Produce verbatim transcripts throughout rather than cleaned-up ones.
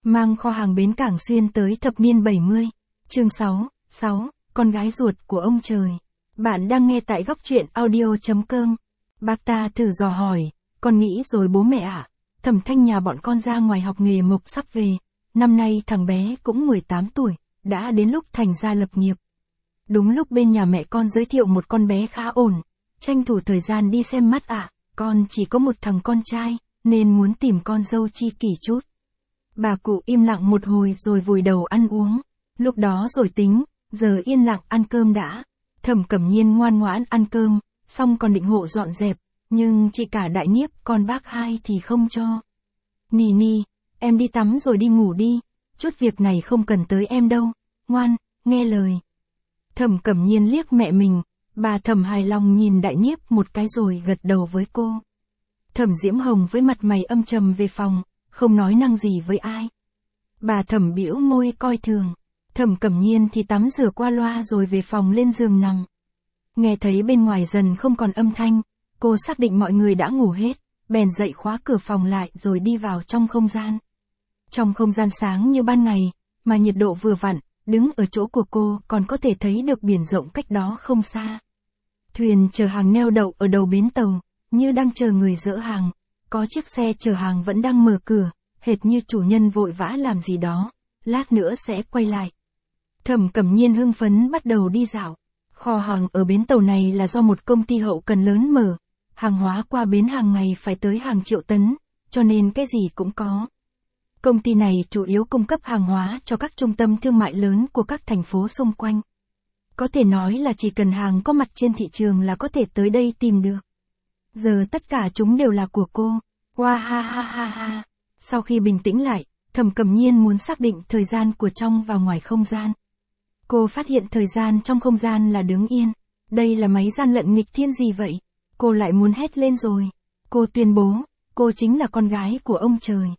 mang kho hàng bến cảng xuyên tới thập niên bảy mươi. Chương sáu, sáu, con gái ruột của ông trời. Bạn đang nghe tại góc truyện audio chấm com. Bác ta thử dò hỏi, con nghĩ rồi bố mẹ ạ. À? Thẩm Thanh nhà bọn con ra ngoài học nghề mộc sắp về. Năm nay thằng bé cũng mười tám tuổi, đã đến lúc thành gia lập nghiệp. Đúng lúc bên nhà mẹ con giới thiệu một con bé khá ổn, tranh thủ thời gian đi xem mắt ạ. À, con chỉ có một thằng con trai, nên muốn tìm con dâu chi kỷ chút. Bà cụ im lặng một hồi rồi vùi đầu ăn uống. Lúc đó rồi tính, giờ yên lặng ăn cơm đã. Thẩm Cẩm Nhiên ngoan ngoãn ăn cơm, xong còn định hộ dọn dẹp, nhưng chị cả Đại Niếp con bác hai thì không cho. Nì nì, em đi tắm rồi đi ngủ đi, chút việc này không cần tới em đâu, ngoan, nghe lời. Thẩm Cẩm Nhiên liếc mẹ mình, bà Thẩm hài lòng nhìn Đại Niếp một cái rồi gật đầu với cô. Thẩm Diễm Hồng với mặt mày âm trầm về phòng, không nói năng gì với ai. Bà Thẩm bĩu môi coi thường. Thẩm Cẩm Nhiên thì tắm rửa qua loa rồi về phòng lên giường nằm. Nghe thấy bên ngoài dần không còn âm thanh, cô xác định mọi người đã ngủ hết, bèn dậy khóa cửa phòng lại rồi đi vào trong không gian. Trong không gian sáng như ban ngày, mà nhiệt độ vừa vặn, đứng ở chỗ của cô còn có thể thấy được biển rộng cách đó không xa. Thuyền chở hàng neo đậu ở đầu bến tàu, như đang chờ người dỡ hàng, có chiếc xe chở hàng vẫn đang mở cửa, hệt như chủ nhân vội vã làm gì đó, lát nữa sẽ quay lại. Thẩm Cẩm Nhiên hưng phấn bắt đầu đi dạo. Kho hàng ở bến tàu này là do một công ty hậu cần lớn mở, hàng hóa qua bến hàng ngày phải tới hàng triệu tấn, cho nên cái gì cũng có. Công ty này chủ yếu cung cấp hàng hóa cho các trung tâm thương mại lớn của các thành phố xung quanh. Có thể nói là chỉ cần hàng có mặt trên thị trường là có thể tới đây tìm được. Giờ tất cả chúng đều là của cô. Wow ha ha ha ha. Sau khi bình tĩnh lại, Thẩm Cẩm Nhiên muốn xác định thời gian của trong và ngoài không gian. Cô phát hiện thời gian trong không gian là đứng yên. Đây là máy gian lận nghịch thiên gì vậy? Cô lại muốn hét lên rồi. Cô tuyên bố, cô chính là con gái của ông trời.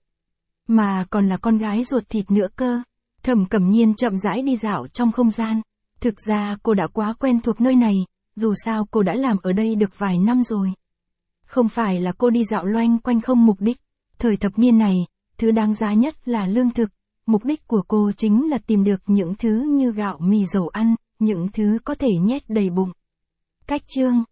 Mà còn là con gái ruột thịt nữa cơ. Thẩm Cẩm Nhiên chậm rãi đi dạo trong không gian. Thực ra cô đã quá quen thuộc nơi này, dù sao cô đã làm ở đây được vài năm rồi. Không phải là cô đi dạo loanh quanh không mục đích. Thời thập niên này, thứ đáng giá nhất là lương thực. Mục đích của cô chính là tìm được những thứ như gạo mì dầu ăn, những thứ có thể nhét đầy bụng. Cách chương